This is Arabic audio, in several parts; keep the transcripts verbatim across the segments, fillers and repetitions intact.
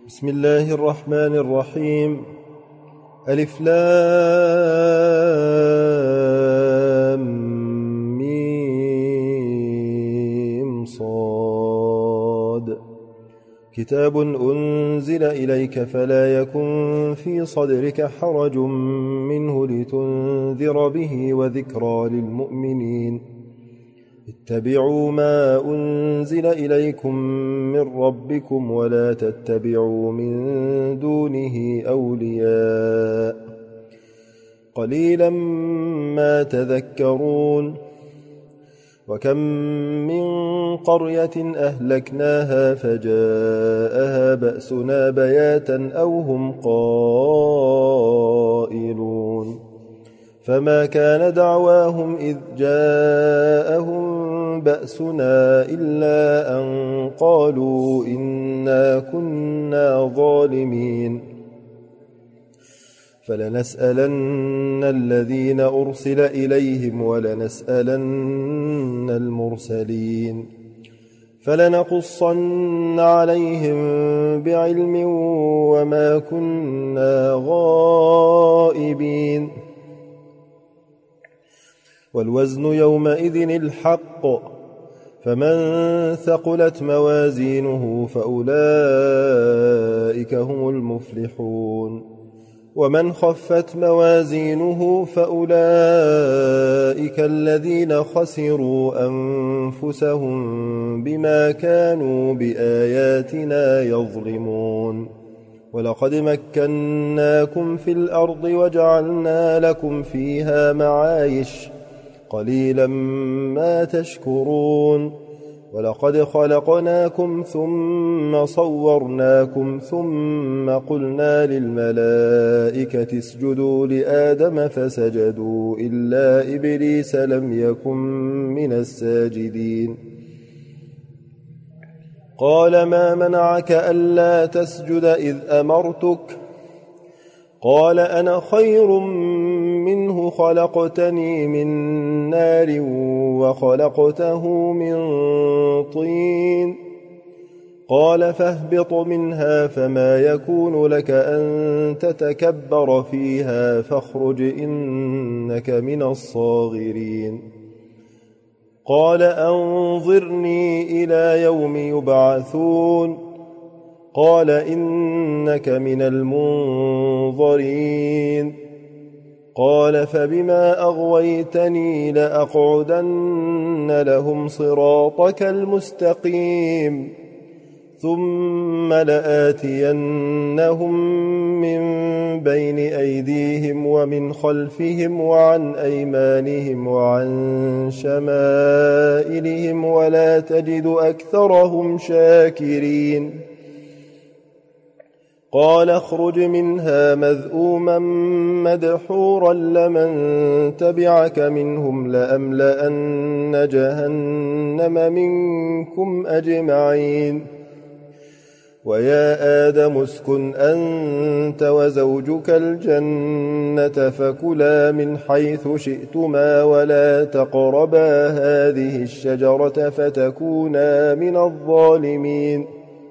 بسم الله الرحمن الرحيم. ألف لام ميم صاد. كتاب أنزل إليك فلا يكن في صدرك حرج منه لتنذر به وذكرى للمؤمنين. اتبعوا ما أنزل إليكم من ربكم ولا تتبعوا من دونه أولياء قليلا ما تذكرون. وكم من قرية أهلكناها فجاءها بأسنا بياتا أو هم قائلون فما كان دعواهم إذ جاءهم بأسنا إلا أن قالوا إنا كنا ظالمين. فلنسألن الذين أرسل إليهم ولنسألن المرسلين فلنقصن عليهم بعلم وما كنا غائبين. والوزن يومئذ الحق فمن ثقلت موازينه فأولئك هم المفلحون ومن خفت موازينه فأولئك الذين خسروا أنفسهم بما كانوا بآياتنا يظلمون. ولقد مكناكم في الأرض وجعلنا لكم فيها معايش قليلا ما تشكرون. ولقد خلقناكم ثم صورناكم ثم قلنا للملائكة اسجدوا لآدم فسجدوا إلا إبليس لم يكن من الساجدين. قال ما منعك ألا تسجد إذ أمرتك؟ قال أنا خير منه خلقتني من نار وخلقته من طين. قال فاهبط منها فما يكون لك أن تتكبر فيها فاخرج إنك من الصاغرين. قال أنظرني إلى يوم يبعثون. قال إنك من المنظرين. قال فبما أغويتني لأقعدن لهم صراطك المستقيم ثم لآتينهم من بين أيديهم ومن خلفهم وعن أيمانهم وعن شمائلهم ولا تجد أكثرهم شاكرين. قال اخرج منها مذءوما مدحورا لمن تبعك منهم لأملأن جهنم منكم أجمعين. ويا آدم اسكن أنت وزوجك الجنة فكلا من حيث شئتما ولا تقربا هذه الشجرة فتكونا من الظالمين.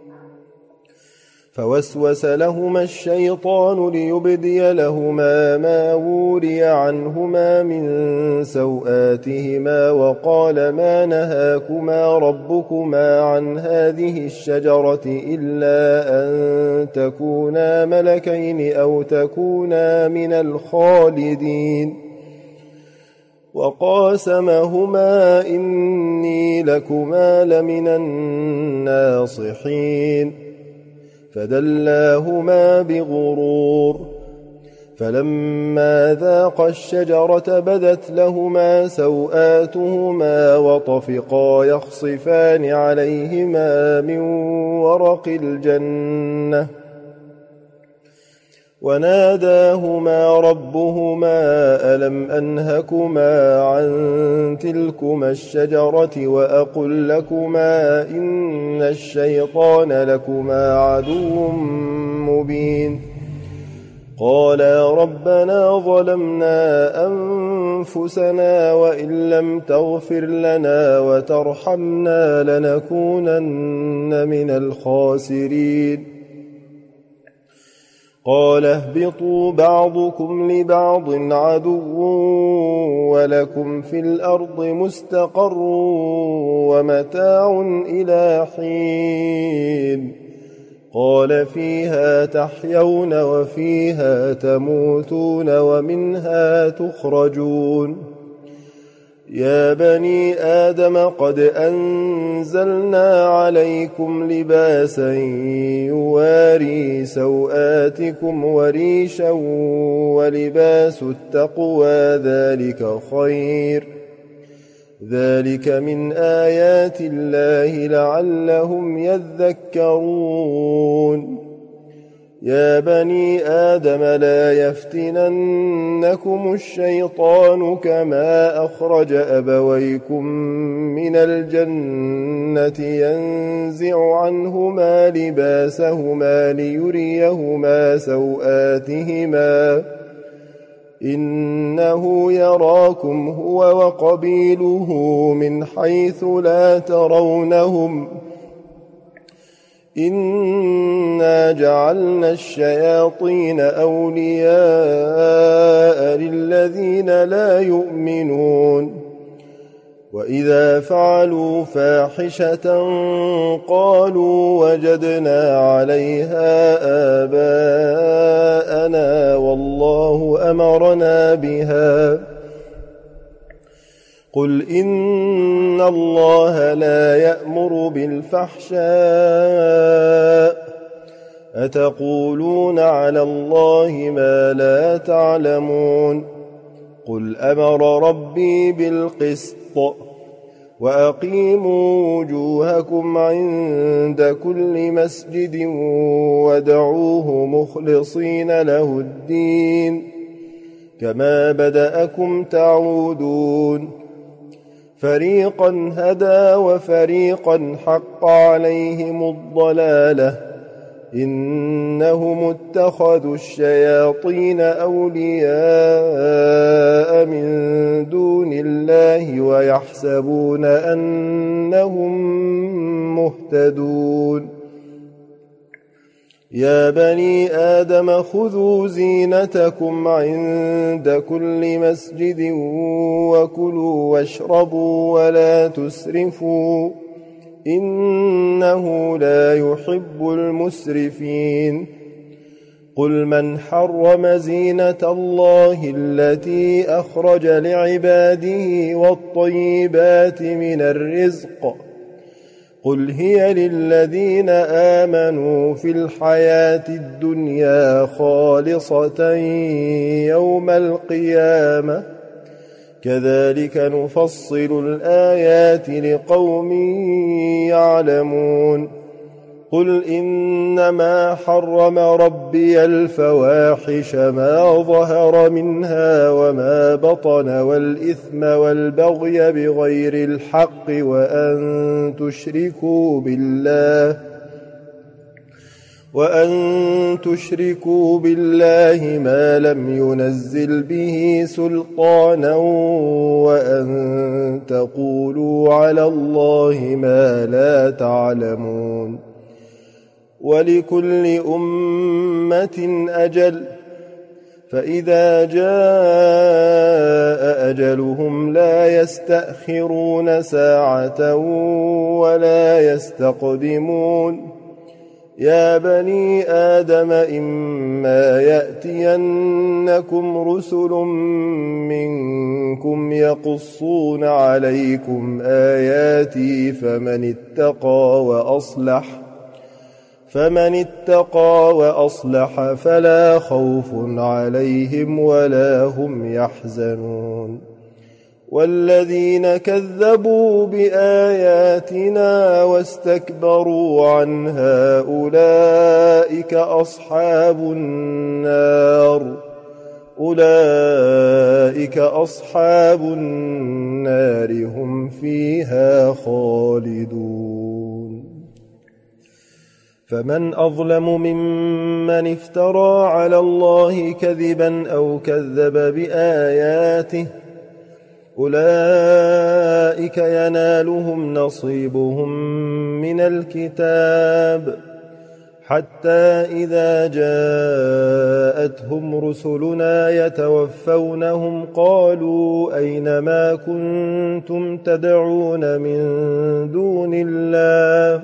فوسوس لهما الشيطان ليبدي لهما ما وري عنهما من سوآتهما وقال ما نهاكما ربكما عن هذه الشجرة إلا أن تكونا ملكين أو تكونا من الخالدين. وقاسمهما إني لكما لمن الناصحين فدلاهما بغرور. فلما ذاقا الشجرة بدت لهما سوآتهما وطفقا يخصفان عليهما من ورق الجنة وناداهما ربهما ألم أنهكما عن تلكما الشجرة وأقل لكما إن الشيطان لكما عدو مبين. قالا ربنا ظلمنا أنفسنا وإن لم تغفر لنا وترحمنا لنكونن من الخاسرين قال اهبطوا بعضكم لبعض عدو ولكم في الأرض مستقر ومتاع إلى حين قال فيها تحيون وفيها تموتون ومنها تخرجون يا بني آدم قد أنزلنا عليكم لباسا يواري سوآتكم وريشا ولباس التقوى ذلك خير ذلك من آيات الله لعلهم يذكرون يا بني آدم لا يفتننكم الشيطان كما أخرج أبويكم من الجنة ينزع عنهما لباسهما ليريهما سوآتهما إنه يراكم هو وقبيله من حيث لا ترونهم إنا جعلنا الشياطين أولياء للذين لا يؤمنون وإذا فعلوا فاحشة قالوا وجدنا عليها آباءنا والله أمرنا بها قل إن الله لا يأمر بالفحشاء أتقولون على الله ما لا تعلمون قل أمر ربي بالقسط وأقيموا وجوهكم عند كل مسجد وادعوه مخلصين له الدين كما بدأكم تعودون فريقا هدى وفريقا حق عليهم الضلالة إنهم اتخذوا الشياطين أولياء من دون الله ويحسبون أنهم مهتدون يا بني آدم خذوا زينتكم عند كل مسجد وكلوا واشربوا ولا تسرفوا إنه لا يحب المسرفين قل من حرم زينة الله التي أخرج لعباده والطيبات من الرزق قل هي للذين آمنوا في الحياة الدنيا خالصة يوم القيامة كذلك نفصل الآيات لقوم يعلمون قل إنما حرم ربي الفواحش ما ظهر منها وما بطن والإثم والبغي بغير الحق وأن تشركوا بالله وأن تشركوا بالله ما لم ينزل به سلطانا وأن تقولوا على الله ما لا تعلمون ولكل أمة أجل فإذا جاء أجلهم لا يستأخرون ساعة ولا يستقدمون يا بني آدم إما يأتينكم رسل منكم يقصون عليكم آياتي فمن اتقى وأصلح فمن اتقى وأصلح فلا خوف عليهم ولا هم يحزنون والذين كذبوا بآياتنا واستكبروا عنها أولئك أصحاب النار أولئك أصحاب النار هم فيها خالدون فمن أظلم ممن افترى على الله كذبا أو كذب بآياته أولئك ينالهم نصيبهم من الكتاب حتى إذا جاءتهم رسلنا يتوفونهم قالوا أين ما كنتم تدعون من دون الله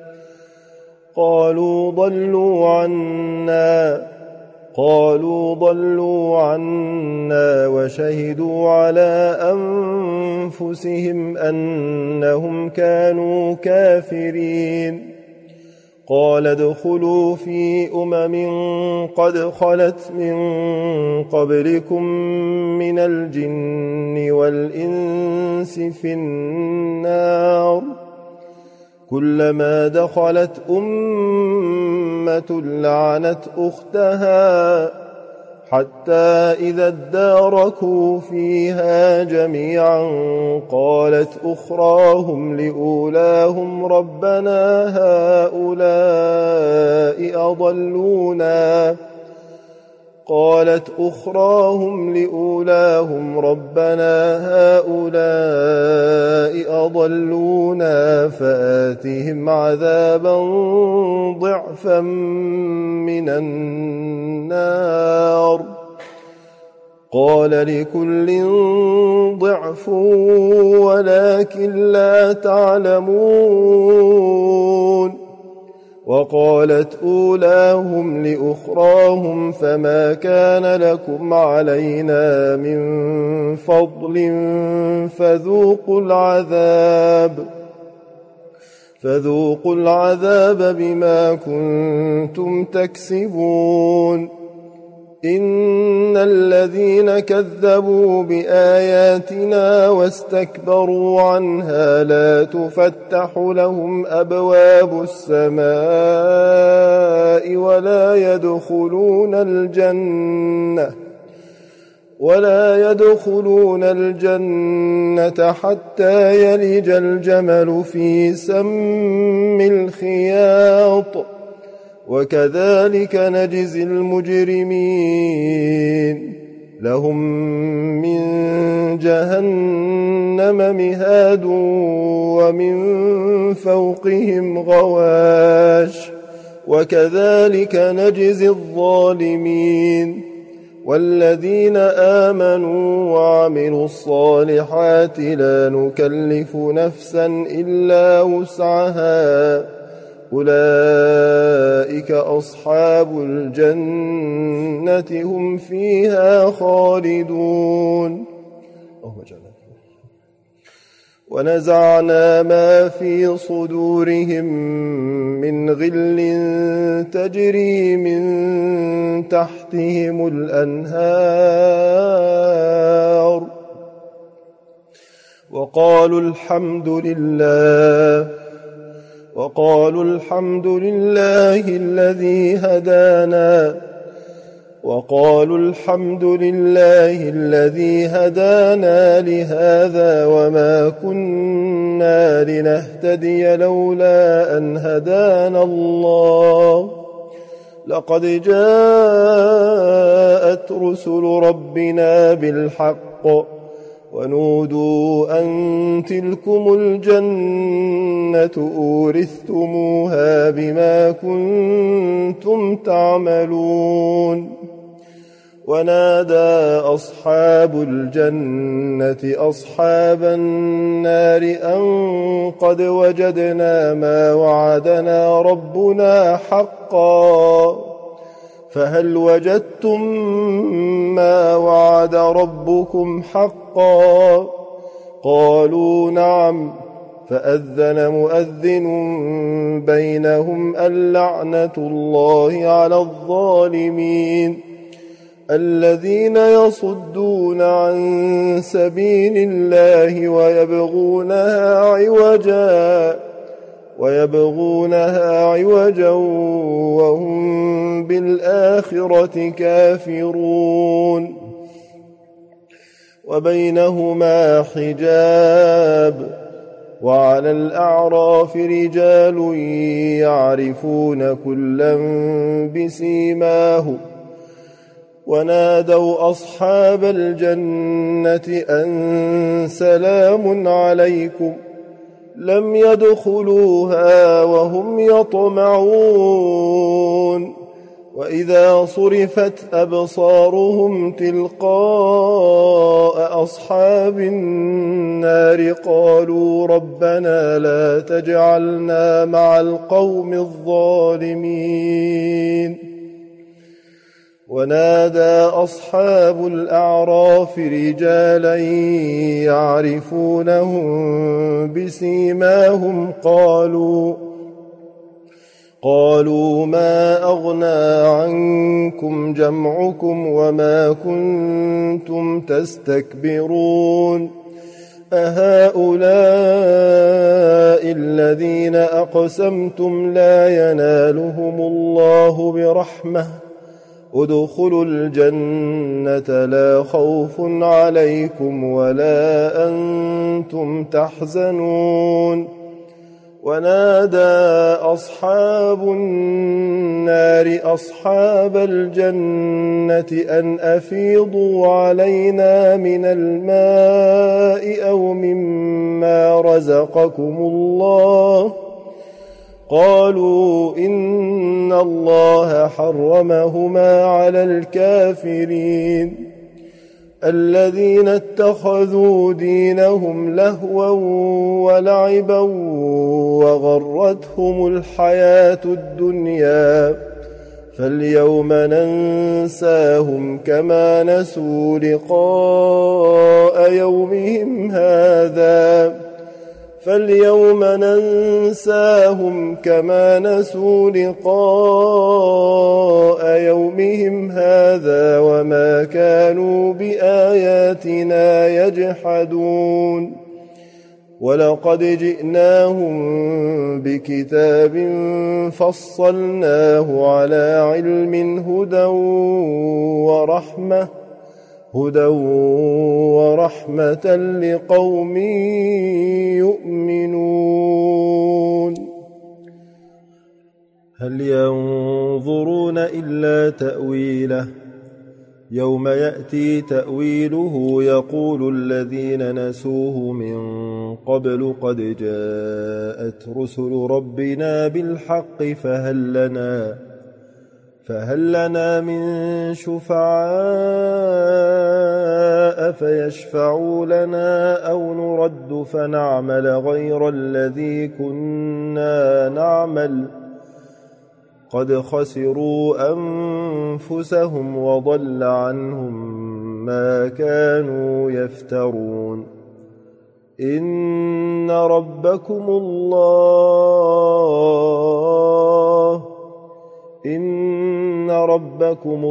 قالوا ضلوا عنا قالوا ضلوا عنا وشهدوا على أنفسهم أنهم كانوا كافرين قال ادخلوا في أمم قد خلت من قبلكم من الجن والإنس في النار كلما دخلت أمة لعنت أختها حتى إذا اداركوا فيها جميعا قالت أخراهم لأولاهم ربنا هؤلاء أضلونا قالت أخراهم لأولاهم ربنا هؤلاء أضلونا فآتهم عذابا ضعفا من النار قال لكل ضعف ولكن لا تعلمون وقالت أولاهم لأخراهم فما كان لكم علينا من فضل فذوقوا العذاب فذوقوا العذاب بما كنتم تكسبون إن الذين كذبوا بآياتنا واستكبروا عنها لا تفتح لهم أبواب السماء ولا يدخلون الجنة ولا يدخلون الجنة حتى يلج الجمل في سم الخياط وكذلك نجزي المجرمين لهم من جهنم مهاد ومن فوقهم غواش وكذلك نجزي الظالمين والذين آمنوا وعملوا الصالحات لا نكلف نفسا إلا وسعها أولئك أصحاب الجنة هم فيها خالدون ونزعنا ما في صدورهم من غل تجري من تحتهم الأنهار وقالوا الحمد لله وقالوا الحمد لله الذي هدانا وقالوا الحمد لله الذي هدانا لهذا وما كنا لنهتدي لولا أن هدانا الله لقد جاءت رسل ربنا بالحق ونودوا أن تلكم الجنة أورثتموها بما كنتم تعملون ونادى أصحاب الجنة أصحاب النار أن قد وجدنا ما وعدنا ربنا حقا فهل وجدتم ما وعد ربكم حقا قالوا نعم فأذن مؤذن بينهم اللعنة الله على الظالمين الذين يصدون عن سبيل الله ويبغونها عوجا ويبغونها عوجا وهم بالآخرة كافرون وبينهما حجاب وعلى الأعراف رجال يعرفون كلا بسيماهم ونادوا أصحاب الجنة أن سلام عليكم لم يدخلوها وهم يطمعون وإذا صرفت أبصارهم تلقاء أصحاب النار قالوا ربنا لا تجعلنا مع القوم الظالمين ونادى أصحاب الأعراف رجالا يعرفونهم بسيماهم قالوا قالوا ما أغنى عنكم جمعكم وما كنتم تستكبرون أهؤلاء الذين أقسمتم لا ينالهم الله برحمة ادخلوا الجنة لا خوف عليكم ولا أنتم تحزنون ونادى أصحاب النار أصحاب الجنة أن أفيضوا علينا من الماء أو مما رزقكم الله قالوا إن الله حرمهما على الكافرين الذين اتخذوا دينهم لهوا ولعبا وغرتهم الحياة الدنيا فاليوم ننساهم كما نسوا لقاء يومهم هذا فاليوم ننساهم كما نسوا لقاء يومهم هذا وما كانوا بآياتنا يجحدون ولقد جئناهم بكتاب فصلناه على علم هدى ورحمة هدى ورحمة لقوم يؤمنون هل ينظرون إلا تأويله يوم يأتي تأويله يقول الذين نسوه من قبل قد جاءت رسل ربنا بالحق فهل لنا فهل لنا من شفعاء فيشفعوا لنا أو نرد فنعمل غير الذي كنا نعمل قد خسروا أنفسهم وضل عنهم ما كانوا يفترون إن ربكم الله إن ربكم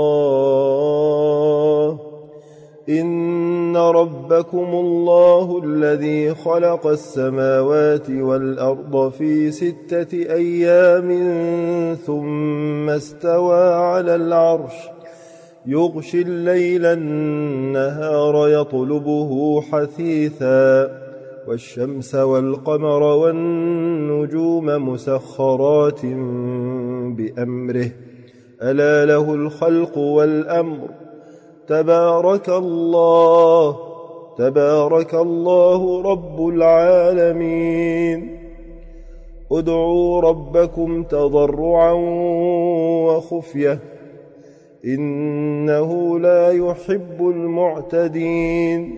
الله إن ربكم الله الذي خلق السماوات والأرض في ستة أيام ثم استوى على العرش يغشي الليل النهار يطلبه حثيثا والشمس والقمر والنجوم مسخرات بأمره ألا له الخلق والأمر تبارك الله تبارك الله رب العالمين ادعوا ربكم تضرعا وخفية إنه لا يحب المعتدين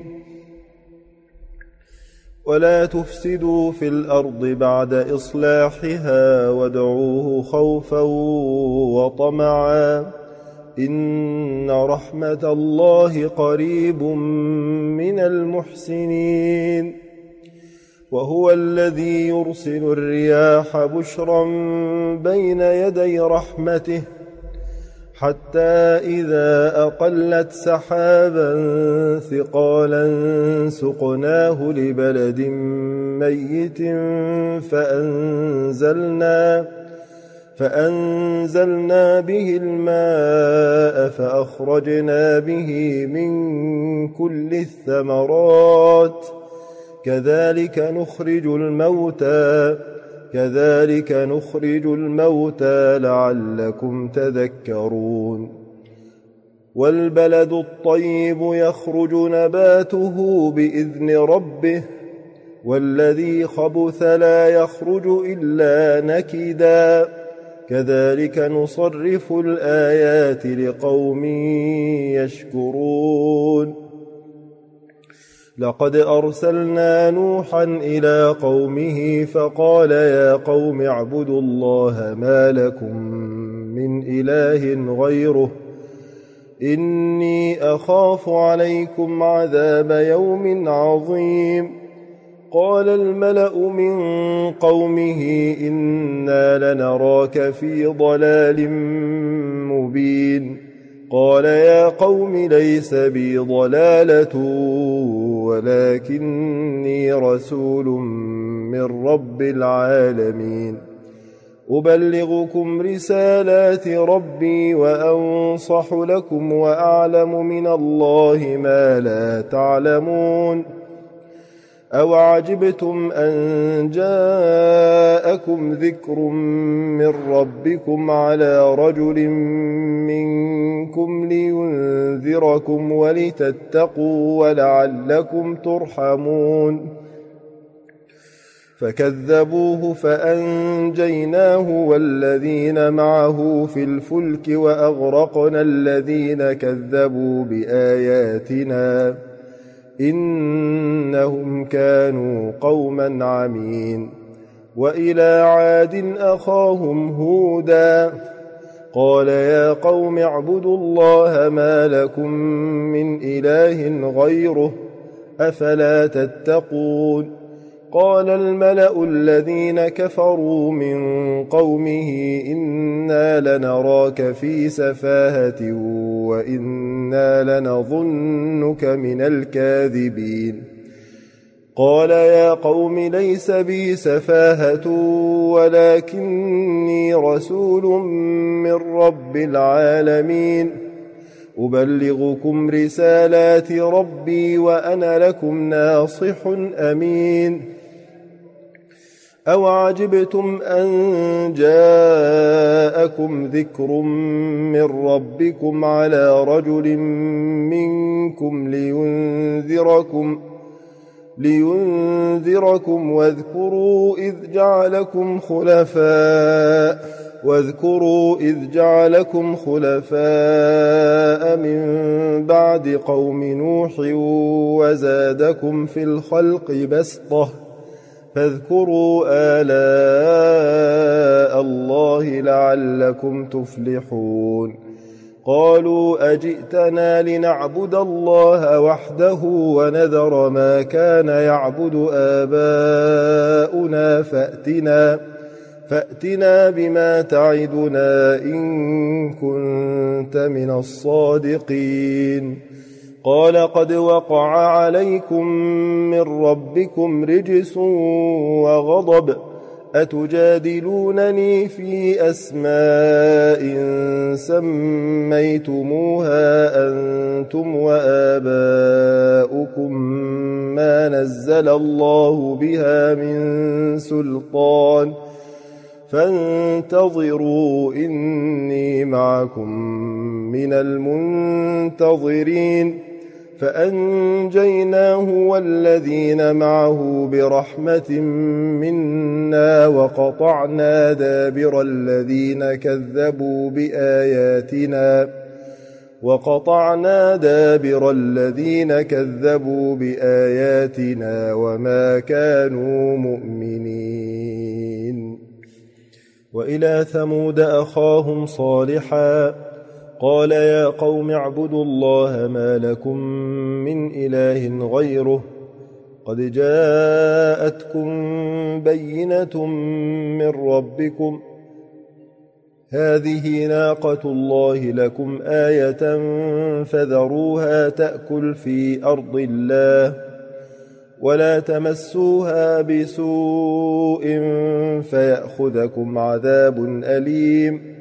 ولا تفسدوا في الأرض بعد إصلاحها وادعوه خوفا وطمعا إن رحمة الله قريب من المحسنين وهو الذي يرسل الرياح بشرا بين يدي رحمته حتى إذا أقلت سحابا ثقالا سقناه لبلد ميت فأنزلنا فأنزلنا به الماء فأخرجنا به من كل الثمرات كذلك نخرج الموتى كذلك نخرج الموتى لعلكم تذكرون والبلد الطيب يخرج نباته بإذن ربه والذي خبث لا يخرج إلا نكدا كذلك نصرف الآيات لقوم يشكرون لقد أرسلنا نوحا إلى قومه فقال يا قوم اعبدوا الله ما لكم من إله غيره إني أخاف عليكم عذاب يوم عظيم قال الملأ من قومه إنا لنراك في ضلال مبين قال يا قوم ليس بي ضلالة ولكني رسول من رب العالمين أبلغكم رسالات ربي وأنصح لكم وأعلم من الله ما لا تعلمون أو عجبتم أن جاءكم ذكر من ربكم على رجل منكم لينذركم ولتتقوا ولعلكم ترحمون فكذبوه فأنجيناه والذين معه في الفلك وأغرقنا الذين كذبوا بآياتنا إنهم كانوا قوما عمين وإلى عاد أخاهم هودا قال يا قوم اعبدوا الله ما لكم من إله غيره أفلا تتقون قال الملأ الذين كفروا من قومه إنا لنراك في سفاهة وإنا لنظنك من الكاذبين قال يا قوم ليس بي سفاهة ولكني رسول من رب العالمين أبلغكم رسالات ربي وأنا لكم ناصح أمين أو عجبتم أن جاءكم ذكر من ربكم على رجل منكم لينذركم لينذركم واذكروا إذ جعلكم خلفاء واذكروا إذ جعلكم خلفاء من بعد قوم نوح وزادكم في الخلق بسطة فاذكروا آلاء الله لعلكم تفلحون قالوا أجئتنا لنعبد الله وحده ونذر ما كان يعبد آباؤنا فأتنا فأتنا بما تعدنا إن كنت من الصادقين قال قد وقع عليكم من ربكم رجس وغضب أتجادلونني في أسماء سميتموها أنتم وآباؤكم ما نزل الله بها من سلطان فانتظروا إني معكم من المنتظرين فأنجيناه والذين معه برحمة منا وقطعنا دابر الذين كذبوا بآياتنا وقطعنا دابر الذين كذبوا بآياتنا وما كانوا مؤمنين وإلى ثمود أخاهم صالحا قال يا قوم اعبدوا الله ما لكم من إله غيره قد جاءتكم بينة من ربكم هذه ناقة الله لكم آية فذروها تأكل في أرض الله ولا تمسوها بسوء فيأخذكم عذاب أليم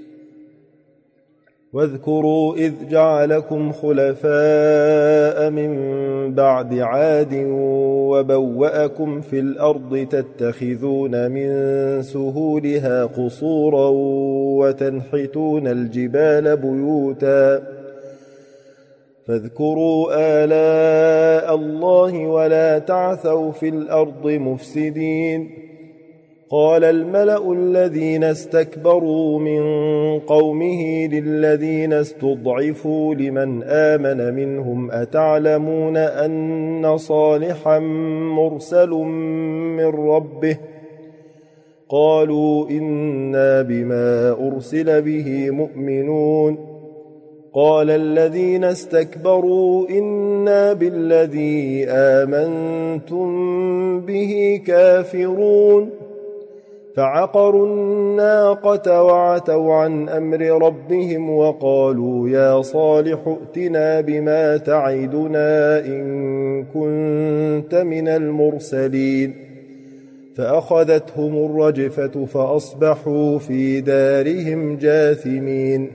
واذكروا إذ جعلكم خلفاء من بعد عاد وبوأكم في الأرض تتخذون من سهولها قصورا وتنحتون الجبال بيوتا فاذكروا آلاء الله ولا تعثوا في الأرض مفسدين. قال الملأ الذين استكبروا من قومه للذين استضعفوا لمن آمن منهم أتعلمون أن صالحا مرسل من ربه؟ قالوا إنا بما أرسل به مؤمنون. قال الذين استكبروا إنا بالذي آمنتم به كافرون. فعقروا الناقة وعتوا عن أمر ربهم وقالوا يا صالح ائتنا بما تعدنا إن كنت من المرسلين. فأخذتهم الرجفة فأصبحوا في دارهم جاثمين.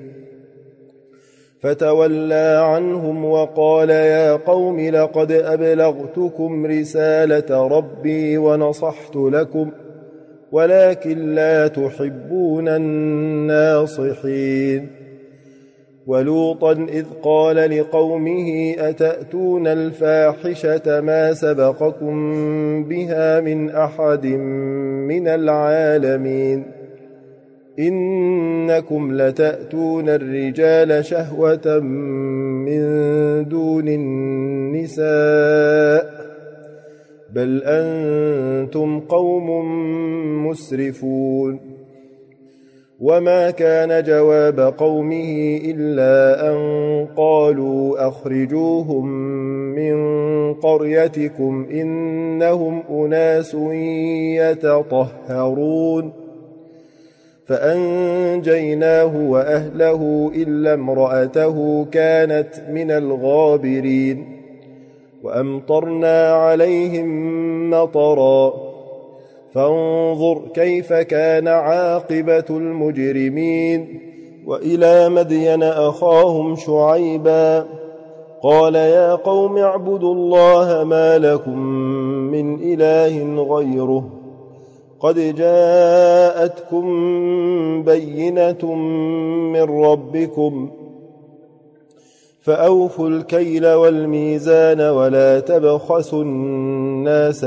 فتولى عنهم وقال يا قوم لقد أبلغتكم رسالة ربي ونصحت لكم ولكن لا تحبون الناصحين. ولوطا إذ قال لقومه أتأتون الفاحشة ما سبقكم بها من أحد من العالمين إنكم لتأتون الرجال شهوة من دون النساء بل أنتم قوم مسرفون. وما كان جواب قومه إلا أن قالوا أخرجوهم من قريتكم إنهم أناس يتطهرون. فأنجيناه وأهله إلا امرأته كانت من الغابرين. وأمطرنا عليهم مطرا فانظر كيف كان عاقبة المجرمين. وإلى مدين أخاهم شعيبا قال يا قوم اعبدوا الله ما لكم من إله غيره قد جاءتكم بينة من ربكم فأوفوا الكيل والميزان ولا تبخسوا الناس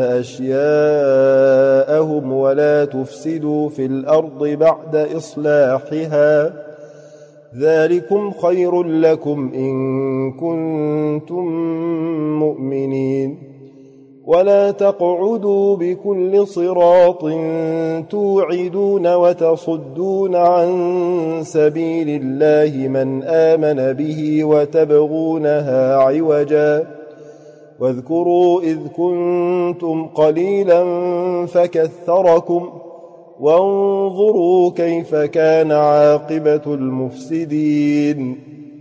أشياءهم ولا تفسدوا في الأرض بعد إصلاحها ذلكم خير لكم إن كنتم مؤمنين. ولا تقعدوا بكل صراط توعدون وتصدون عن سبيل الله من آمن به وتبغونها عوجا واذكروا إذ كنتم قليلا فكثركم وانظروا كيف كان عاقبة المفسدين.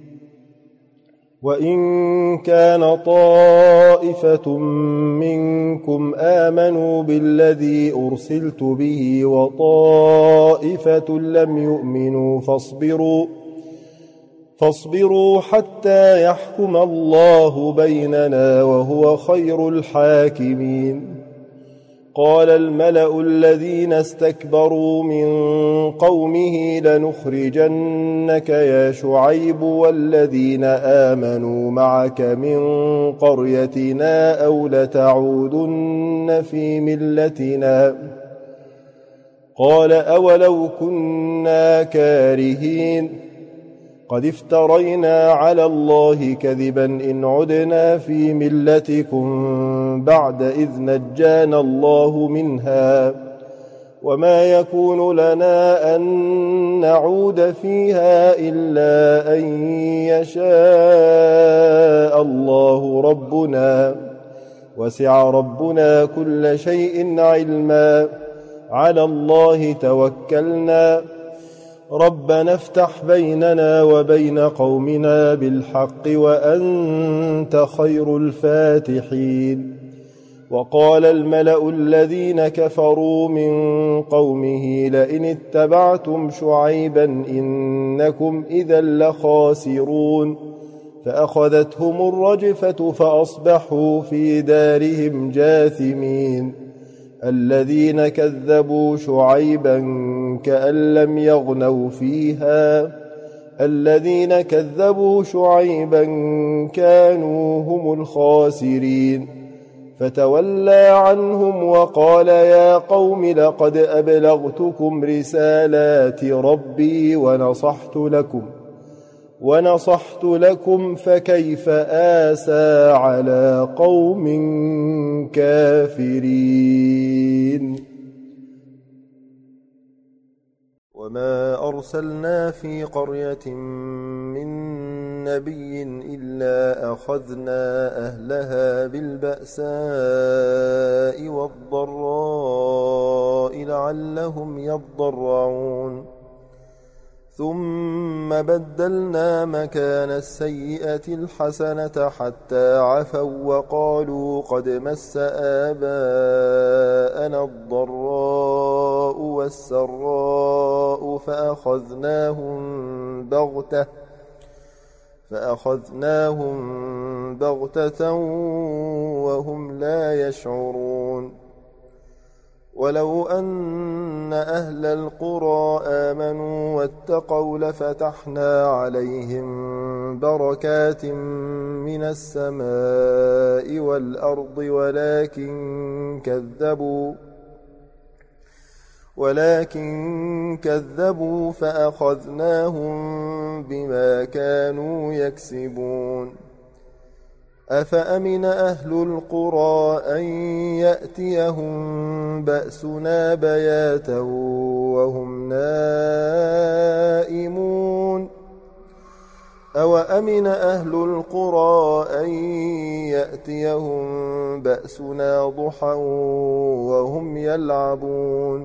وإن كان طائفة منكم آمنوا بالذي أرسلت به وطائفة لم يؤمنوا فاصبروا فاصبروا حتى يحكم الله بيننا وهو خير الحاكمين. قال الملأ الذين استكبروا من قومه لنخرجنك يا شعيب والذين آمنوا معك من قريتنا أو لتعودن في ملتنا. قال أولو كنا كارهين قد افترينا على الله كذبا إن عدنا في ملتكم بعد إذ نجانا الله منها وما يكون لنا أن نعود فيها إلا أن يشاء الله ربنا وسع ربنا كل شيء علما على الله توكلنا ربنا افتح بيننا وبين قومنا بالحق وأنت خير الفاتحين. وقال الملأ الذين كفروا من قومه لئن اتبعتم شعيبا إنكم إذا لخاسرون. فأخذتهم الرجفة فأصبحوا في دارهم جاثمين. الذين كذبوا شعيبا كأن لم يغنوا فيها الذين كذبوا شعيبا كانوا هم الخاسرين فتولى عنهم وقال يا قوم لقد أبلغتكم رسالات ربي ونصحت لكم ونصحت لكم فكيف آسى على قوم كافرين وما أرسلنا في قرية من نبي إلا أخذنا أهلها بالبأساء والضراء لعلهم يضرعون ثم بدلنا مكان السيئة الحسنة حتى عفوا وقالوا قد مس آباءنا الضراء والسراء فأخذناهم بغتة فأخذناهم بغتة وهم لا يشعرون ولو أن أهل القرى آمنوا واتقوا لفتحنا عليهم بركات من السماء والأرض ولكن كذبوا ولكن كذبوا فأخذناهم بما كانوا يكسبون أفأمن أهل القرى أن يأتيهم بأسنا بياتا وهم نائمون أوأمن أهل القرى أن يأتيهم بأسنا ضحى وهم يلعبون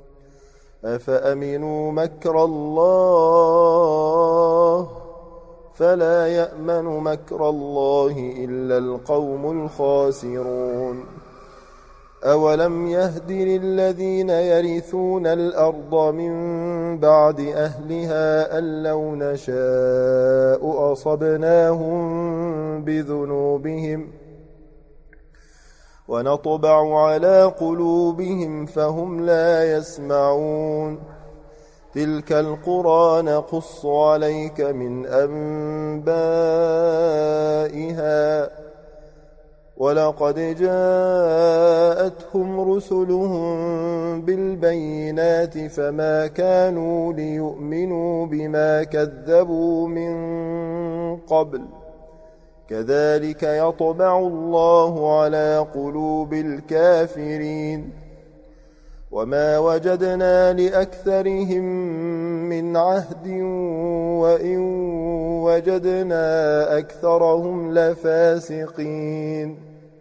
أفأمنوا مكر الله فلا يأمن مكر الله إلا القوم الخاسرون أولم يهد للذين يرثون الأرض من بعد أهلها أن لو نشاء أصبناهم بذنوبهم ونطبع على قلوبهم فهم لا يسمعون تلك القرى نقص عليك من أنبائها ولقد جاءتهم رسلهم بالبينات فما كانوا ليؤمنوا بما كذبوا من قبل كذلك يطبع الله على قلوب الكافرين وما وجدنا لأكثرهم من عهد وإن وجدنا أكثرهم لفاسقين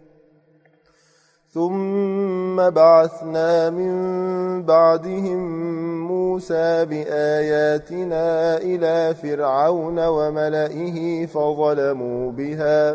ثم بعثنا من بعدهم موسى بآياتنا إلى فرعون وملئه فظلموا بها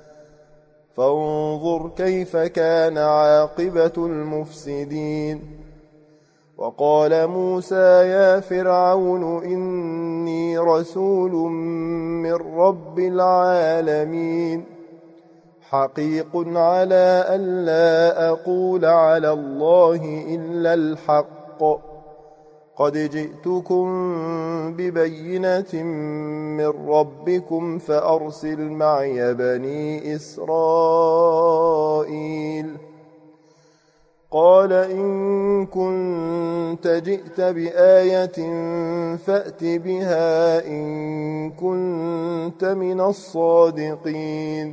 فانظر كيف كان عاقبة المفسدين وقال موسى يا فرعون إني رسول من رب العالمين حقيق على ألا أقول على الله إلا الحق قد جئتكم ببينة من ربكم فأرسل معي بني إسرائيل قال إن كنت جئت بآية فأت بها إن كنت من الصادقين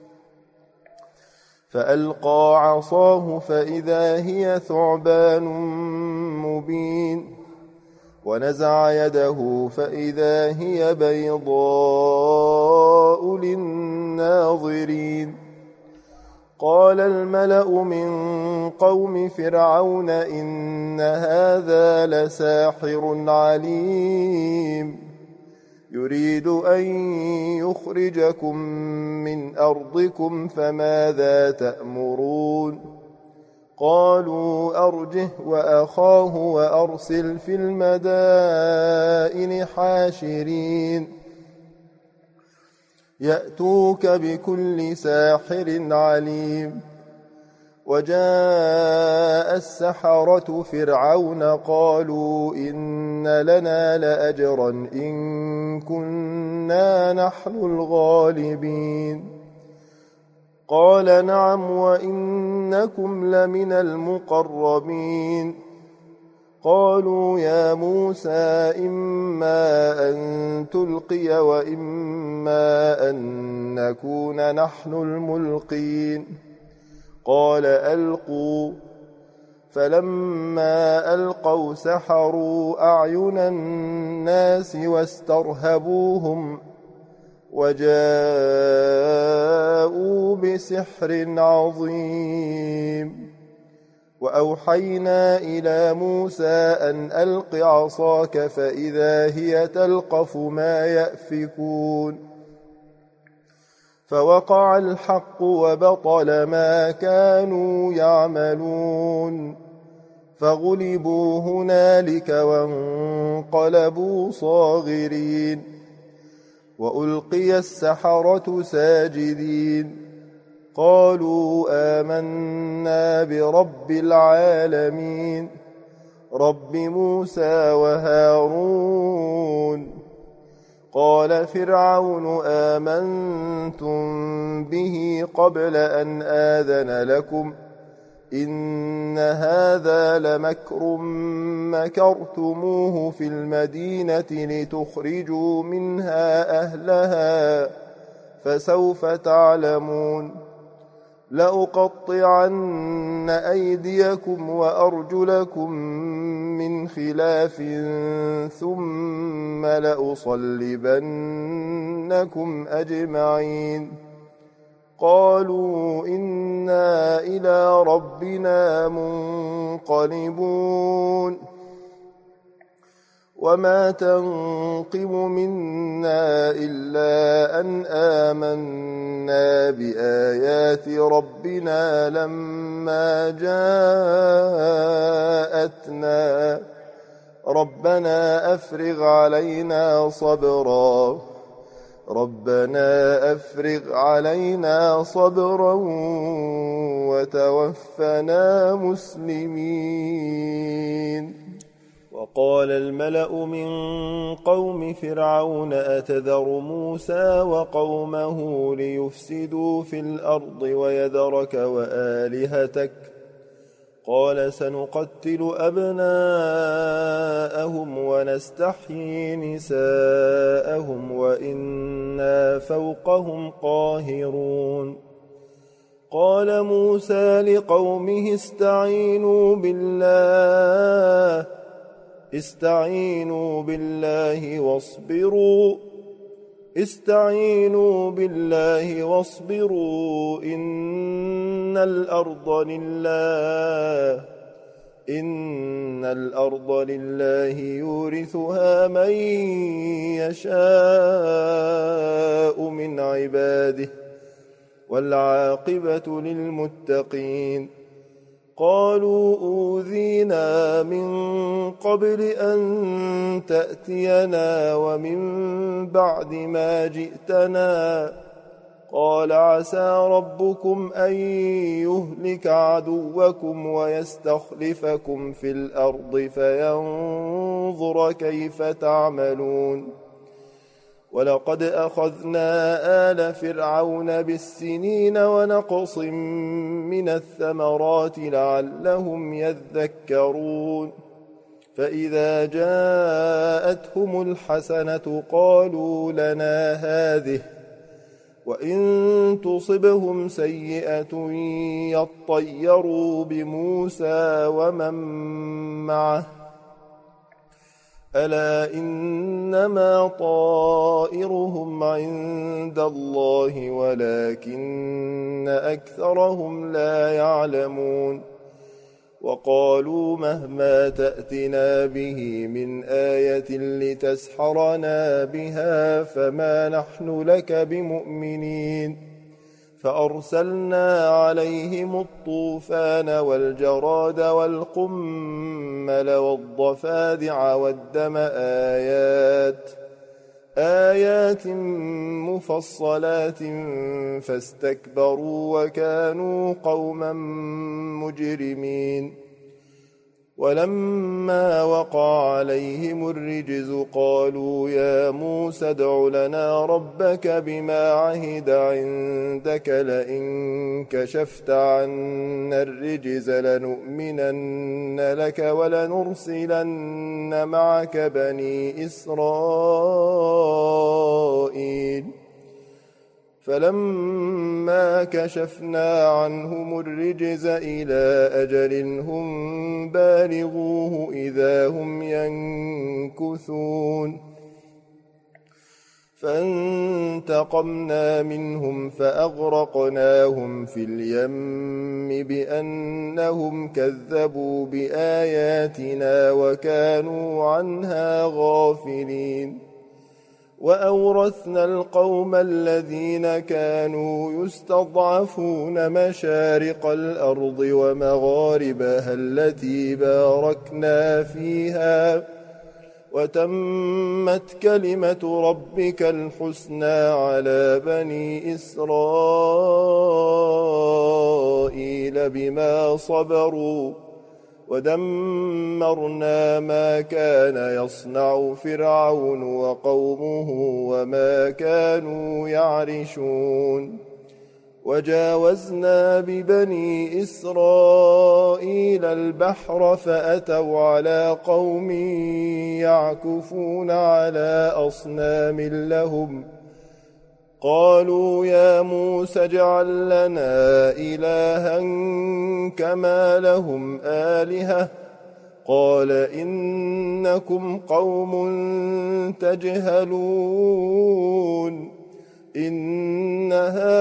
فألقى عصاه فإذا هي ثعبان مبين ونزع يده فإذا هي بيضاء للناظرين قال الملأ من قوم فرعون إن هذا لساحر عليم يريد أن يخرجكم من أرضكم فماذا تأمرون قالوا أرجه وأخاه وأرسل في المدائن حاشرين يأتوك بكل ساحر عليم وجاء السحرة فرعون قالوا إن لنا لأجرا إن كنا نحن الغالبين قال نعم وإنكم لمن المقربين قالوا يا موسى إما أن تلقي وإما أن نكون نحن الملقين قال ألقوا فلما ألقوا سحروا أعين الناس واسترهبوهم وجاءوا بسحر عظيم وأوحينا إلى موسى أن ألق عصاك فإذا هي تلقف ما يأفكون فوقع الحق وبطل ما كانوا يعملون فغلبوا هنالك وانقلبوا صاغرين وألقي السحرة ساجدين قالوا آمنا برب العالمين رب موسى وهارون قال فرعون آمنتم به قبل أن آذن لكم إن هذا لمكر مكرتموه في المدينة لتخرجوا منها أهلها فسوف تعلمون لأقطعن أيديكم وأرجلكم من خلاف ثم لأصلبنكم أجمعين قالوا إنا إلى ربنا منقلبون وما تنقم منا إلا أن آمنا بآيات ربنا لما جاءتنا ربنا أفرغ علينا صبرا ربنا أفرغ علينا صبرا وتوفنا مسلمين وقال الملأ من قوم فرعون أتذر موسى وقومه ليفسدوا في الأرض ويذرك وآلهتك قال سنقتل أبناءهم ونستحيي نساءهم وإنا فوقهم قاهرون قال موسى لقومه استعينوا بالله استعينوا بالله واصبروا استعينوا بالله واصبروا إن الأرض لله إن الأرض لله يورثها من يشاء من عباده والعاقبة للمتقين قالوا أوذينا من قبل أن تأتينا ومن بعد ما جئتنا قال عسى ربكم أن يهلك عدوكم ويستخلفكم في الأرض فينظر كيف تعملون ولقد أخذنا آل فرعون بالسنين ونقص من الثمرات لعلهم يذكرون فإذا جاءتهم الحسنة قالوا لنا هذه وإن تصبهم سيئة يطيروا بموسى ومن معه ألا إنما طائرهم عند الله ولكن أكثرهم لا يعلمون وقالوا مهما تأتنا به من آية لتسحرنا بها فما نحن لك بمؤمنين فأرسلنا عليهم الطوفان والجراد والقمل والضفادع والدم آيات آيات مفصلات فاستكبروا وكانوا قوما مجرمين ولما وقع عليهم الرجز قالوا يا موسى ادع لنا ربك بما عهد عندك لئن كشفت عنا الرجز لنؤمنن لك ولنرسلن معك بني إسرائيل فلما كشفنا عنهم الرجز إلى أجل هم بالغوه إذا هم ينكثون فانتقمنا منهم فأغرقناهم في اليم بأنهم كذبوا بآياتنا وكانوا عنها غافلين وأورثنا القوم الذين كانوا يستضعفون مشارق الأرض ومغاربها التي باركنا فيها وتمت كلمة ربك الحسنى على بني إسرائيل بما صبروا ودمرنا ما كان يصنع فرعون وقومه وما كانوا يعرشون وجاوزنا ببني إسرائيل البحر فأتوا على قوم يعكفون على أصنام لهم قالوا يا موسى اجعل لنا إلها كما لهم آلهة قال إنكم قوم تجهلون إن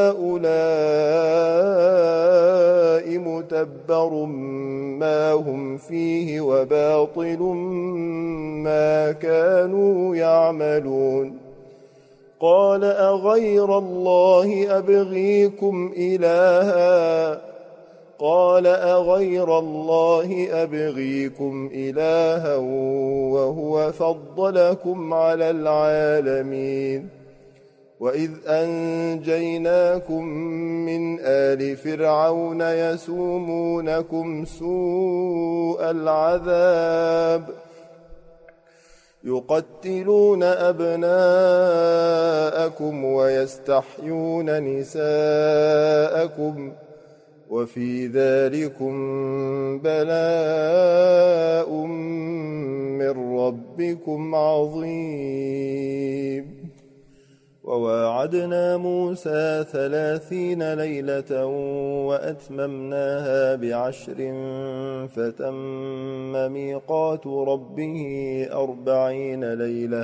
هؤلاء متبر ما هم فيه وباطل ما كانوا يعملون قال أغير الله أبغيكم إلها قال أغير الله أبغيكم إلها وهو فضلكم على العالمين وإذ أنجيناكم من آل فرعون يسومونكم سوء العذاب يقتلون أبناءكم ويستحيون نساءكم وفي ذلكم بلاء من ربكم عظيم وواعدنا موسى ثلاثين ليلة وأتممناها بعشر فتم ميقات ربه أربعين ليلة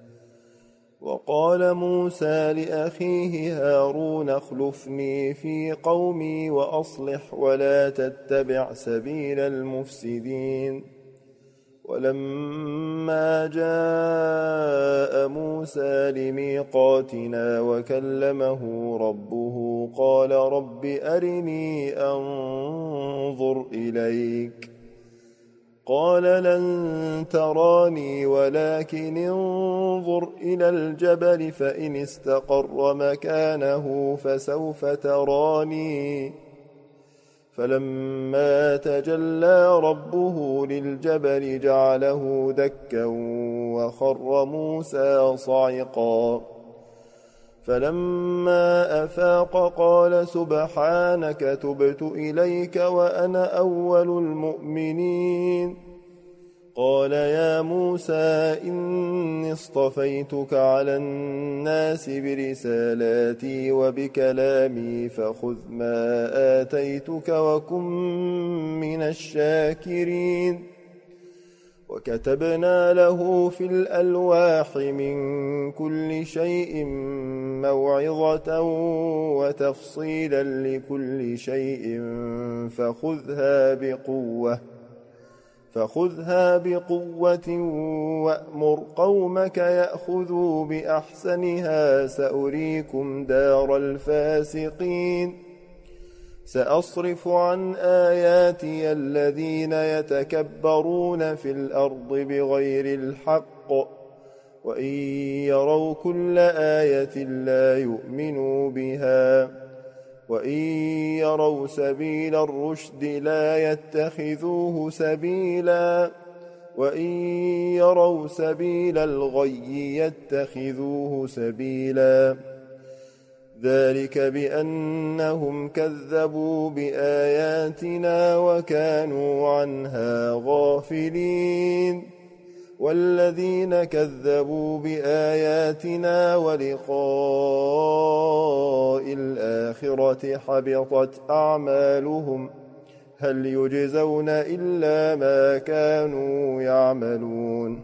وقال موسى لأخيه هارون اخلفني في قومي وأصلح ولا تتبع سبيل المفسدين ولما جاء موسى لميقاتنا وكلمه ربه قال رب أرني أنظر إليك قال لن تراني ولكن انظر إلى الجبل فإن استقر مكانه فسوف تراني فلما تجلى ربه للجبل جعله دكا وخر موسى صعقا فلما أفاق قال سبحانك تبت إليك وأنا أول المؤمنين قال يا موسى إني اصطفيتك على الناس برسالاتي وبكلامي فخذ ما آتيتك وكن من الشاكرين وكتبنا له في الألواح من كل شيء موعظة وتفصيلا لكل شيء فخذها بقوة فخذها بقوة وأمر قومك يأخذوا بأحسنها سأريكم دار الفاسقين سأصرف عن آياتي الذين يتكبرون في الأرض بغير الحق وإن يروا كل آية لا يؤمنوا بها وإن يروا سبيل الرشد لا يتخذوه سبيلا وإن يروا سبيل الغي يتخذوه سبيلا ذلك بأنهم كذبوا بآياتنا وكانوا عنها غافلين والذين كذبوا بآياتنا ولقاء الآخرة حبطت أعمالهم هل يجزون إلا ما كانوا يعملون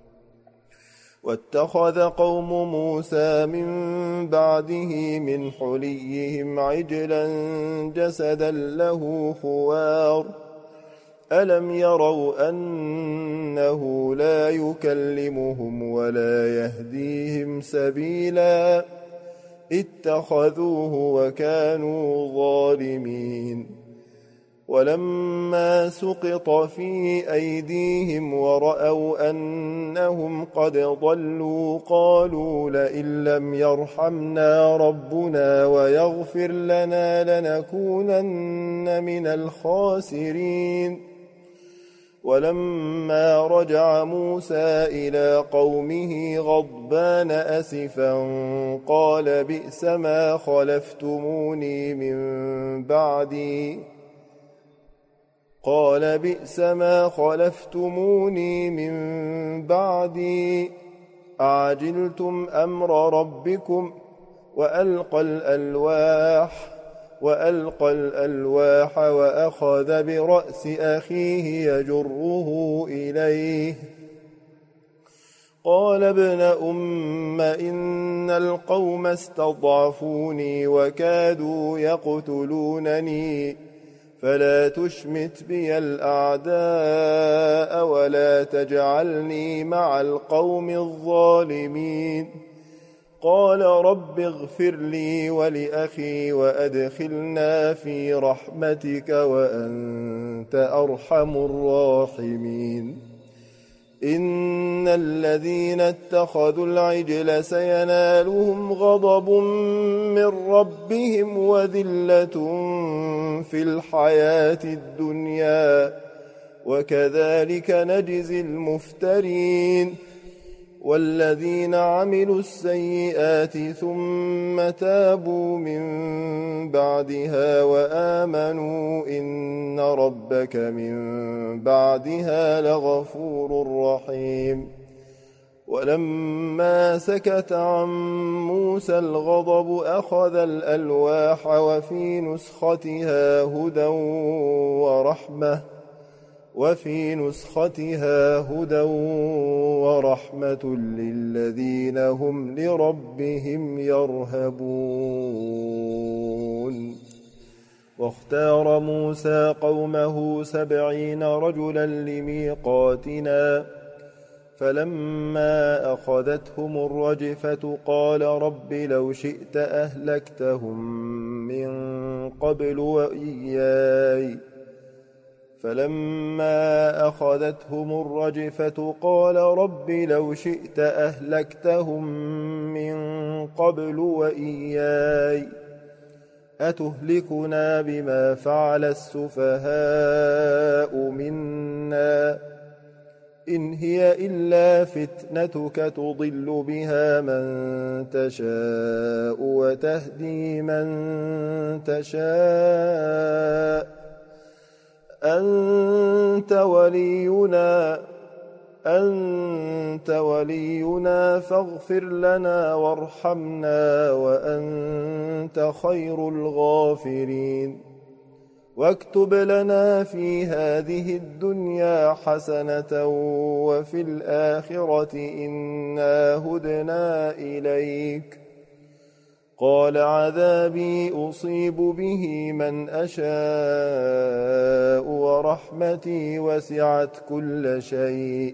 واتخذ قوم موسى من بعده من حليهم عجلا جسدا له خوار ألم يروا أنه لا يكلمهم ولا يهديهم سبيلا اتخذوه وكانوا ظالمين ولما سقط في أيديهم ورأوا أنهم قد ضلوا قالوا لئن لم يرحمنا ربنا ويغفر لنا لنكونن من الخاسرين ولما رجع موسى إلى قومه غضبان أسفا قال بئس ما خلفتموني من بعدي قال بئس ما خلفتموني من بعدي أعجلتم أمر ربكم وألقى الألواح وألقى الألواح وأخذ برأس أخيه يجره إليه قال ابن أم إن القوم استضعفوني وكادوا يقتلونني فلا تشمت بي الأعداء ولا تجعلني مع القوم الظالمين قال رب اغفر لي ولأخي وأدخلنا في رحمتك وأنت أرحم الراحمين إن الذين اتخذوا العجل سينالهم غضب من ربهم وذلة في الحياة الدنيا وكذلك نجزي المفترين والذين عملوا السيئات ثم تابوا من بعدها وآمنوا إن ربك من بعدها لغفور رحيم ولما سكت عن موسى الغضب أخذ الألواح وفي نسختها هدى ورحمة وفي نسختها هدى ورحمة للذين هم لربهم يرهبون واختار موسى قومه سبعين رجلا لميقاتنا فلما أخذتهم الرجفة قال رب لو شئت أهلكتهم من قبل وإياي فلما أخذتهم الرجفة قال رب لو شئت أهلكتهم من قبل وإياي أتهلكنا بما فعل السفهاء منا إن هي إلا فتنتك تضل بها من تشاء وتهدي من تشاء أنت ولينا أنت ولينا فاغفر لنا وارحمنا وأنت خير الغافرين واكتب لنا في هذه الدنيا حسنة وفي الآخرة إنا هدنا إليك قال عذابي أصيب به من أشاء ورحمتي وسعت كل شيء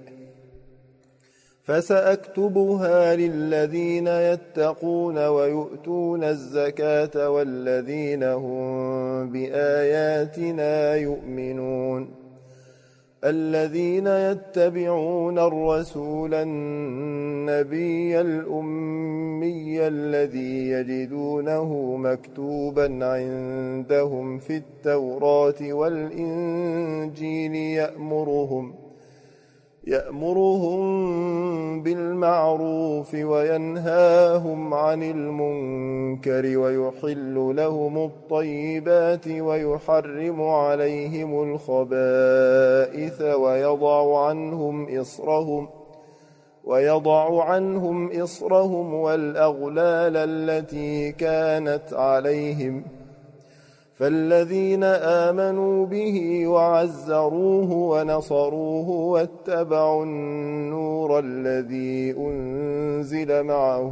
فسأكتبها للذين يتقون ويؤتون الزكاة والذين هم بآياتنا يؤمنون الذين يتبعون الرسول النبي الأمي الذي يجدونه مكتوبا عندهم في التوراة والإنجيل يأمرهم يأمرهم بالمعروف وينهاهم عن المنكر ويحل لهم الطيبات ويحرم عليهم الخبائث ويضع عنهم إصرهم ويضع عنهم إصرهم والأغلال التي كانت عليهم فالذين آمنوا به وعزروه ونصروه واتبعوا النور الذي أنزل معه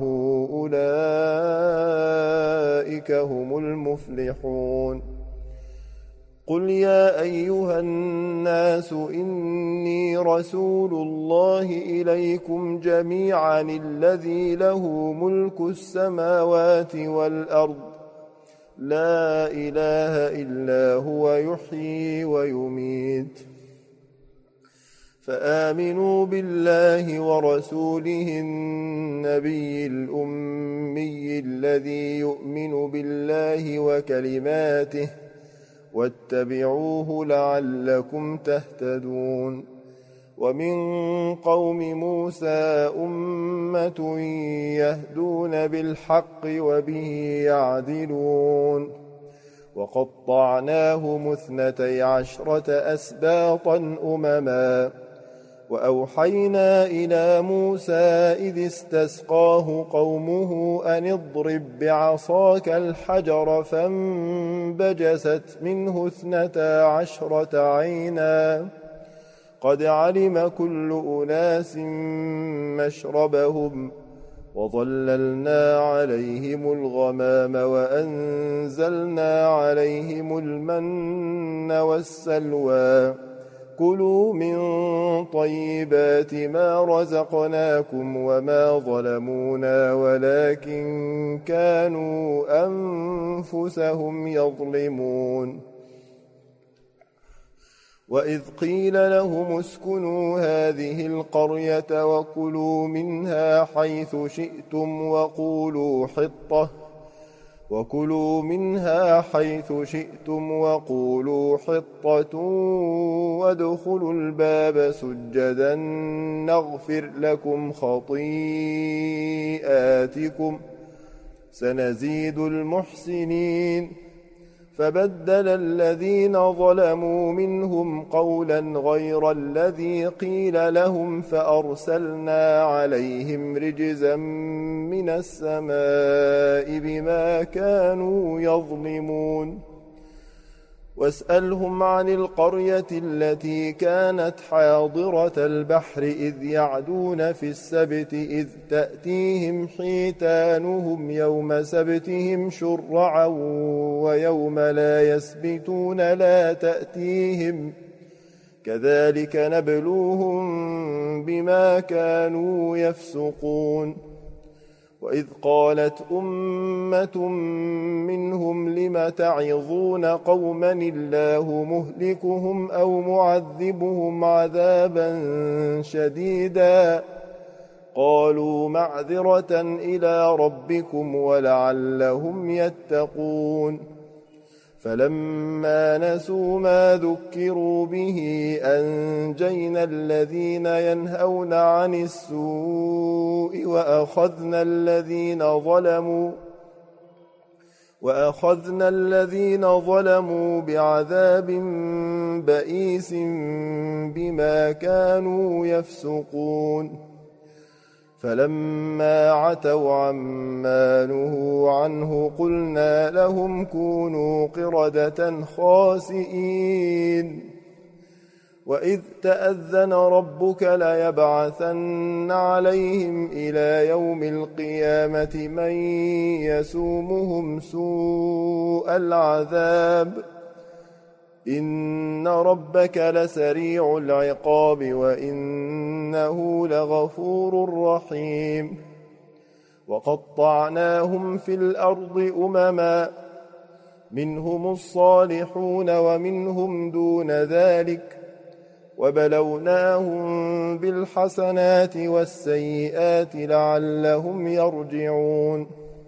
أولئك هم المفلحون قل يا أيها الناس إني رسول الله إليكم جميعا الذي له ملك السماوات والأرض لا إله إلا هو يحيي ويميت فآمنوا بالله ورسوله النبي الأمي الذي يؤمن بالله وكلماته واتبعوه لعلكم تهتدون ومن قوم موسى أمة يهدون بالحق وبه يعدلون وقطعناهم اثنتي عشرة أسباطا أمما وأوحينا إلى موسى إذ استسقاه قومه أن اضرب بعصاك الحجر فانبجست منه اثنتا عشرة عينا قد علم كل أناس مشربهم وظللنا عليهم الغمام وأنزلنا عليهم المن والسلوى كلوا من طيبات ما رزقناكم وما ظلمونا ولكن كانوا أنفسهم يظلمون وإذ قيل لهم اسكنوا هذه القرية وكلوا منها حيث شئتم وقولوا حطة وكلوا منها حيث شئتم وقولوا حطة وادخلوا الباب سجدا نغفر لكم خطيئاتكم سنزيد المحسنين فبدل الذين ظلموا منهم قولا غير الذي قيل لهم فأرسلنا عليهم رجزا من السماء بما كانوا يظلمون واسألهم عن القرية التي كانت حاضرة البحر إذ يعدون في السبت إذ تأتيهم حيتانهم يوم سبتهم شرعا ويوم لا يسبتون لا تأتيهم كذلك نبلوهم بما كانوا يفسقون وإذ قالت أمة منهم لم تعظون قوما الله مهلكهم أو معذبهم عذابا شديدا قالوا معذرة إلى ربكم ولعلهم يتقون فلما نسوا ما ذكروا به أنجينا الذين ينهون عن السوء وأخذنا الذين ظلموا وأخذنا الذين ظلموا بعذاب بئيس بما كانوا يفسقون فلما عتوا عما نهوا عنه قلنا لهم كونوا قردة خاسئين وإذ تأذن ربك ليبعثن عليهم إلى يوم القيامة من يسومهم سوء العذاب إن ربك لسريع العقاب وإنه لغفور رحيم وقطعناهم في الأرض أمما منهم الصالحون ومنهم دون ذلك وبلوناهم بالحسنات والسيئات لعلهم يرجعون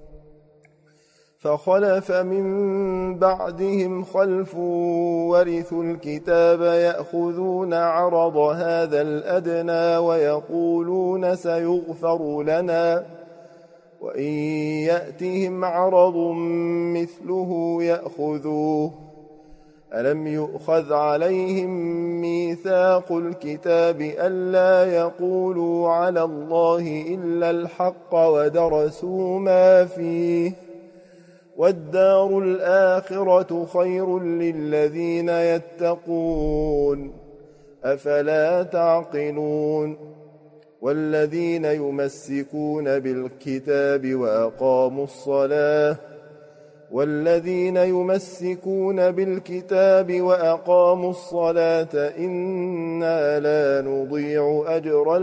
فخلف من بعدهم خلف ورثوا الكتاب يأخذون عرض هذا الأدنى ويقولون سيغفر لنا وإن يأتهم عرض مثله يأخذوه ألم يؤخذ عليهم ميثاق الكتاب ألا يقولوا على الله إلا الحق ودرسوا ما فيه والدار الآخرة خير للذين يتقون أفلا تعقلون والذين يمسكون بالكتاب وأقاموا الصلاة والذين يمسكون بالكتاب وأقاموا الصلاة إنا لا نضيع أجر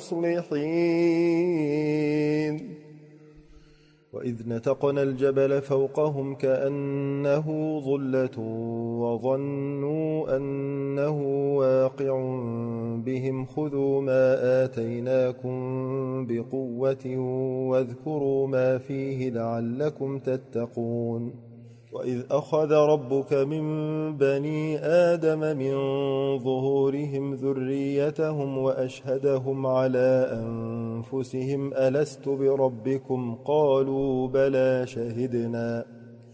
المصلحين وإذ نتقنا الجبل فوقهم كأنه ظلة وظنوا أنه واقع بهم خذوا ما آتيناكم بقوة واذكروا ما فيه لعلكم تتقون وإذ أخذ ربك من بني آدم من ظهورهم ذريتهم وأشهدهم على أنفسهم ألست بربكم قالوا بلى شهدنا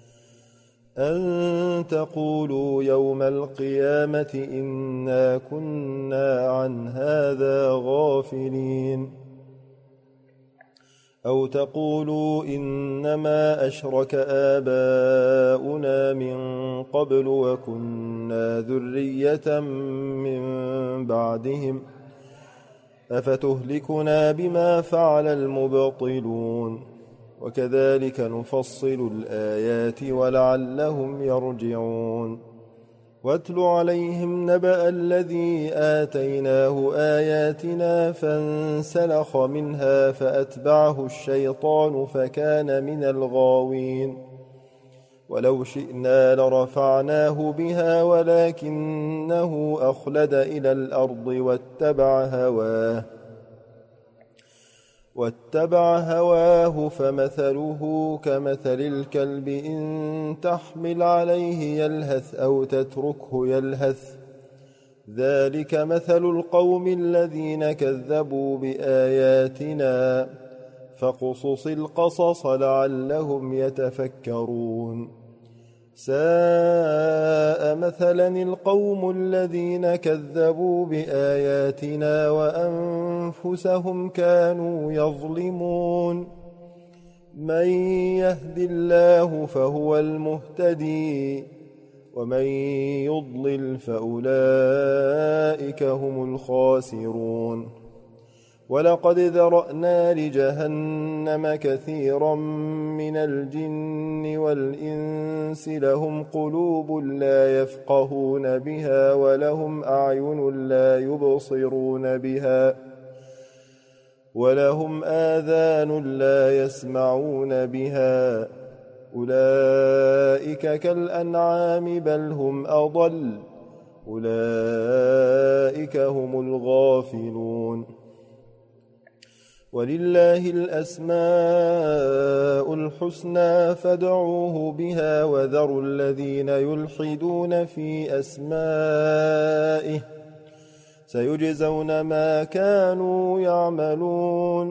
أن تقولوا يوم القيامة إنا كنا عن هذا غافلين أو تقولوا إنما أشرك آباؤنا من قبل وكنا ذرية من بعدهم أفتهلكنا بما فعل المبطلون وكذلك نفصل الآيات ولعلهم يرجعون واتل عليهم نبأ الذي آتيناه آياتنا فانسلخ منها فأتبعه الشيطان فكان من الغاوين ولو شئنا لرفعناه بها ولكنه أخلد إلى الأرض واتبع هواه واتبع هواه فمثله كمثل الكلب إن تحمل عليه يلهث أو تتركه يلهث ذلك مثل القوم الذين كذبوا بآياتنا فاقصص القصص لعلهم يتفكرون ساء مثلا القوم الذين كذبوا بآياتنا وأنفسهم كانوا يظلمون من يهد الله فهو المهتدي ومن يضلل فأولئك هم الخاسرون ولقد ذرأنا لجهنم كثيرا من الجن والإنس لهم قلوب لا يفقهون بها ولهم أعين لا يبصرون بها ولهم آذان لا يسمعون بها أولئك كالأنعام بل هم أضل أولئك هم الغافلون ولله الأسماء الحسنى فادعوه بها وذروا الذين يلحدون في أسمائه سيجزون ما كانوا يعملون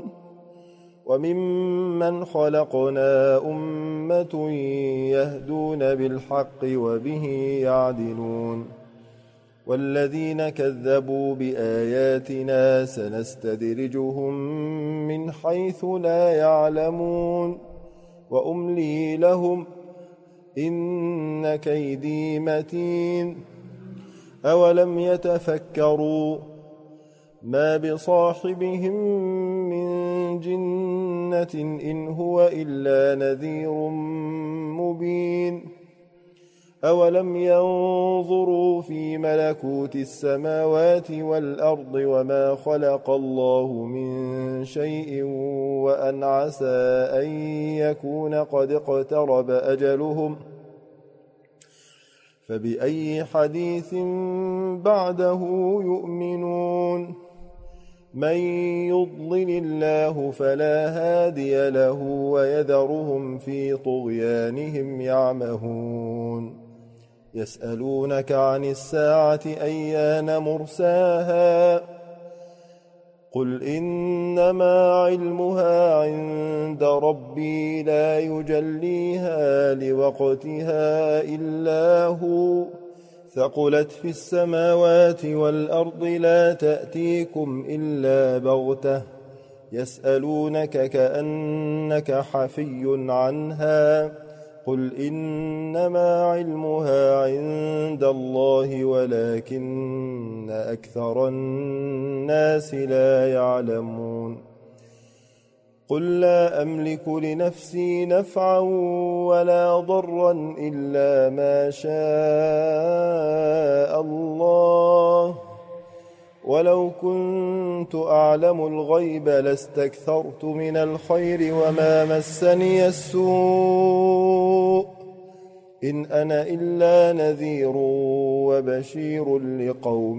وممن خلقنا أمة يهدون بالحق وبه يعدلون والذين كذبوا بآياتنا سنستدرجهم من حيث لا يعلمون وأملي لهم إن كيدي متين أولم يتفكروا ما بصاحبهم من جنة إن هو إلا نذير مبين أولم ينظروا في ملكوت السماوات والأرض وما خلق الله من شيء وأن عسى أن يكون قد اقترب أجلهم فبأي حديث بعده يؤمنون من يضلل الله فلا هادي له ويذرهم في طغيانهم يعمهون يسألونك عن الساعة أيان مرساها قل إنما علمها عند ربي لا يجليها لوقتها إلا هو ثقلت في السماوات والأرض لا تأتيكم إلا بغتة يسألونك كأنك حفي عنها قل إنما علمها عند الله ولكن أكثر الناس لا يعلمون قل لا أملك لنفسي نفعا ولا ضرا إلا ما شاء الله ولو كنت أعلم الغيب لاستكثرت من الخير وما مسني السوء إن أنا إلا نذير وبشير لقوم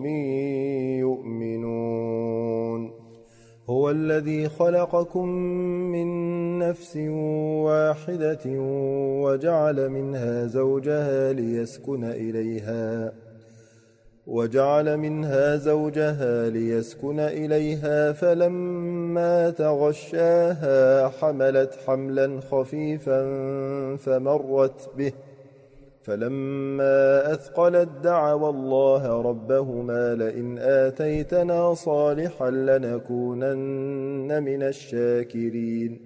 يؤمنون هو الذي خلقكم من نفس واحدة وجعل منها زوجها ليسكن إليها وجعل منها زوجها ليسكن إليها فلما تغشاها حملت حملا خفيفا فمرت به فلما أثقلت دعوا الله ربهما لئن آتيتنا صالحا لنكونن من الشاكرين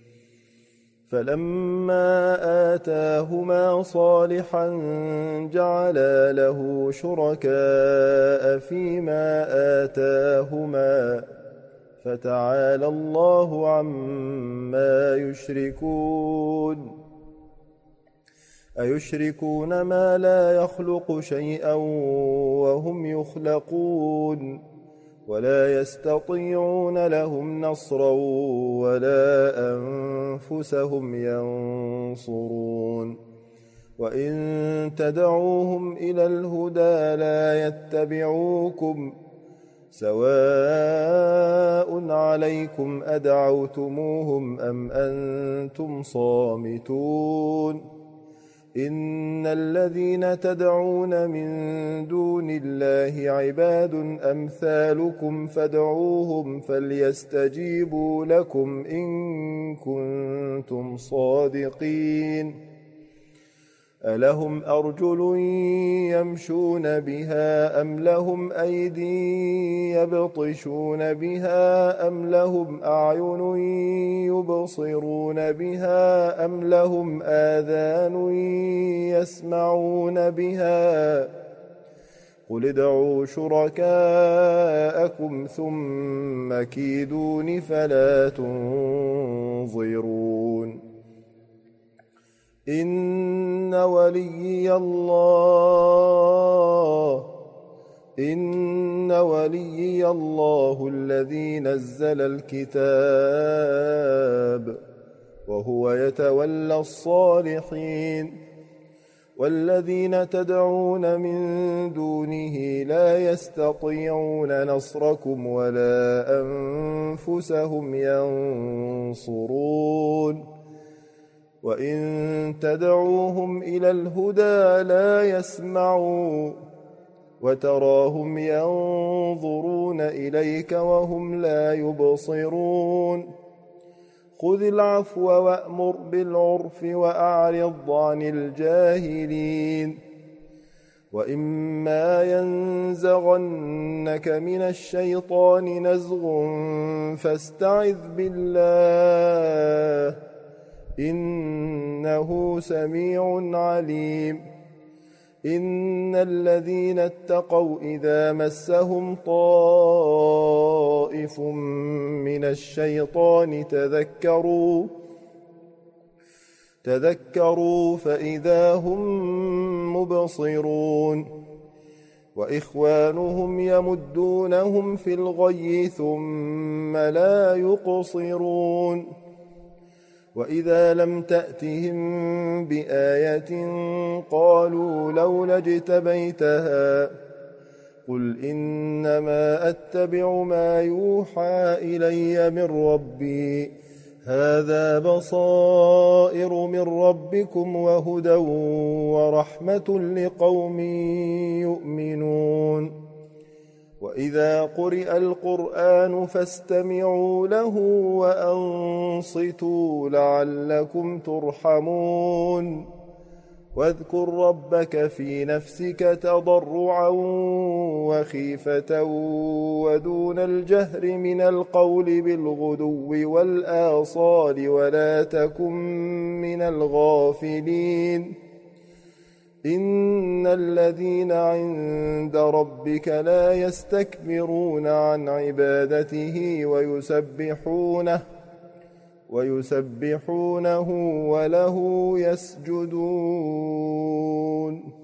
فلما آتاهما صالحا جعلا له شركاء فيما آتاهما فتعالى الله عما يشركون أيشركون ما لا يخلق شيئا وهم يخلقون ولا يستطيعون لهم نصرا ولا أنفسهم ينصرون وإن تدعوهم إلى الهدى لا يتبعوكم سواء عليكم أدعوتموهم أم أنتم صامتون إن الذين تدعون من دون الله عباد أمثالكم فادعوهم فليستجيبوا لكم إن كنتم صادقين ألهم أرجل يمشون بها أم لهم أيدي يبطشون بها أم لهم أعين يبصرون بها أم لهم آذان يسمعون بها قل ادعوا شركاءكم ثم كيدون فلا تنظرون إن وليي الله إن وليي الله الذي نزل الكتاب وهو يتولى الصالحين والذين تدعون من دونه لا يستطيعون نصركم ولا أنفسهم ينصرون وإن تدعوهم إلى الهدى لا يسمعوا وتراهم ينظرون إليك وهم لا يبصرون خذ العفو وأمر بالعرف وأعرض عن الجاهلين وإما ينزغنك من الشيطان نزغ فاستعذ بالله إنه سميع عليم إن الذين اتقوا إذا مسهم طائف من الشيطان تذكروا تذكروا فإذا هم مبصرون وإخوانهم يمدونهم في الغي ثم لا يقصرون وإذا لم تأتهم بآية قالوا لولا اجتبيتها قل إنما أتبع ما يوحى إلي من ربي هذا بصائر من ربكم وهدى ورحمة لقوم يؤمنون وإذا قرئ القرآن فاستمعوا له وأنصتوا لعلكم ترحمون واذكر ربك في نفسك تضرعا وخيفة ودون الجهر من القول بالغدو والآصال ولا تكن من الغافلين إن الذين عند ربك لا يستكبرون عن عبادته ويسبحونه ويسبحونه وله يسجدون